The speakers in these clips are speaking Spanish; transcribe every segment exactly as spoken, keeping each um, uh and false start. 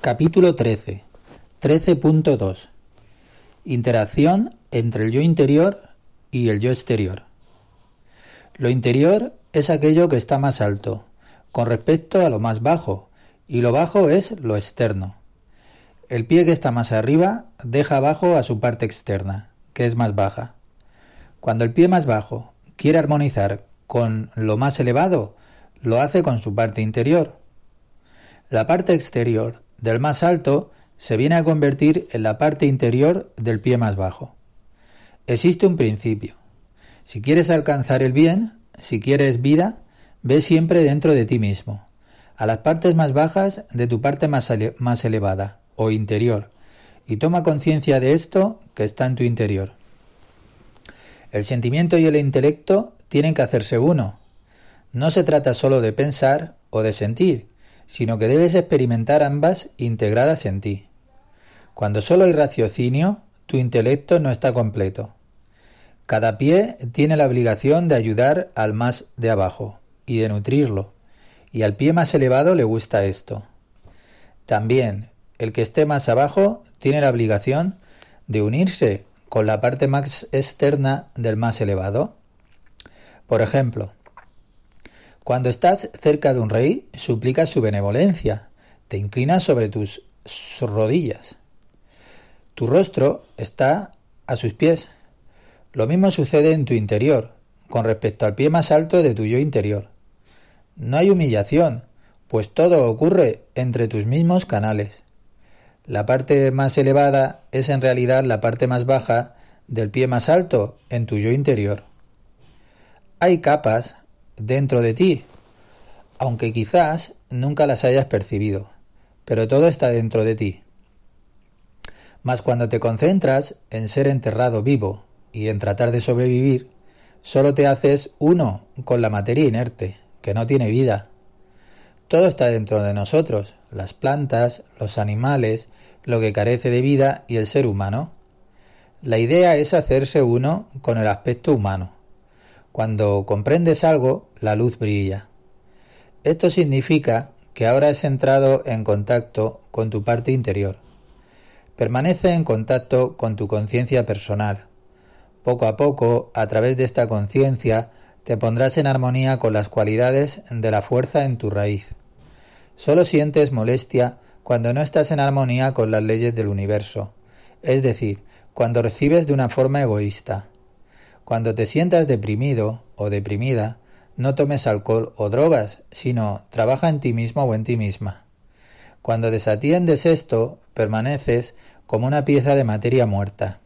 Capítulo trece. trece punto dos. Interacción entre el yo interior y el yo exterior. Lo interior es aquello que está más alto, con respecto a lo más bajo, y lo bajo es lo externo. El pie que está más arriba deja abajo a su parte externa, que es más baja. Cuando el pie más bajo quiere armonizar con lo más elevado, lo hace con su parte interior. La parte exterior del más alto se viene a convertir en la parte interior del pie más bajo. Existe un principio. Si quieres alcanzar el bien, si quieres vida, ve siempre dentro de ti mismo, a las partes más bajas de tu parte más, ele- más elevada o interior, y toma conciencia de esto que está en tu interior. El sentimiento y el intelecto tienen que hacerse uno. No se trata solo de pensar o de sentir, sino que debes experimentar ambas integradas en ti. Cuando solo hay raciocinio, tu intelecto no está completo. Cada pie tiene la obligación de ayudar al más de abajo y de nutrirlo, y al pie más elevado le gusta esto. También, el que esté más abajo tiene la obligación de unirse con la parte más externa del más elevado. Por ejemplo, cuando estás cerca de un rey, suplicas su benevolencia, te inclinas sobre tus rodillas. Tu rostro está a sus pies. Lo mismo sucede en tu interior, con respecto al pie más alto de tu yo interior. No hay humillación, pues todo ocurre entre tus mismos canales. La parte más elevada es en realidad la parte más baja del pie más alto en tu yo interior. Hay capas dentro de ti, aunque quizás nunca las hayas percibido, pero todo está dentro de ti. Mas cuando te concentras en ser enterrado vivo y en tratar de sobrevivir, solo te haces uno con la materia inerte, que no tiene vida. Todo está dentro de nosotros, las plantas, los animales, lo que carece de vida y el ser humano. La idea es hacerse uno con el aspecto humano. Cuando comprendes algo, la luz brilla. Esto significa que ahora has entrado en contacto con tu parte interior. Permanece en contacto con tu conciencia personal. Poco a poco, a través de esta conciencia, te pondrás en armonía con las cualidades de la fuerza en tu raíz. Solo sientes molestia cuando no estás en armonía con las leyes del universo, es decir, cuando recibes de una forma egoísta. Cuando te sientas deprimido o deprimida, no tomes alcohol o drogas, sino trabaja en ti mismo o en ti misma. Cuando desatiendes esto, permaneces como una pieza de materia muerta.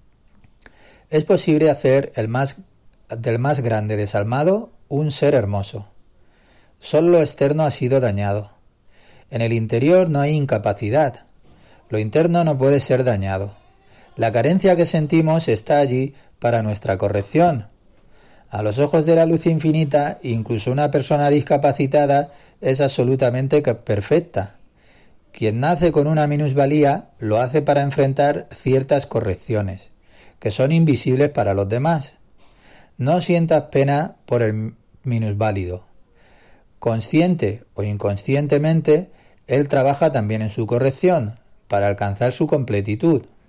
Es posible hacer el más, del más grande desalmado un ser hermoso. Solo lo externo ha sido dañado. En el interior no hay incapacidad. Lo interno no puede ser dañado. La carencia que sentimos está allí para nuestra corrección. A los ojos de la luz infinita, incluso una persona discapacitada es absolutamente perfecta. Quien nace con una minusvalía lo hace para enfrentar ciertas correcciones, que son invisibles para los demás. No sientas pena por el minusválido. Consciente o inconscientemente, él trabaja también en su corrección, para alcanzar su completitud.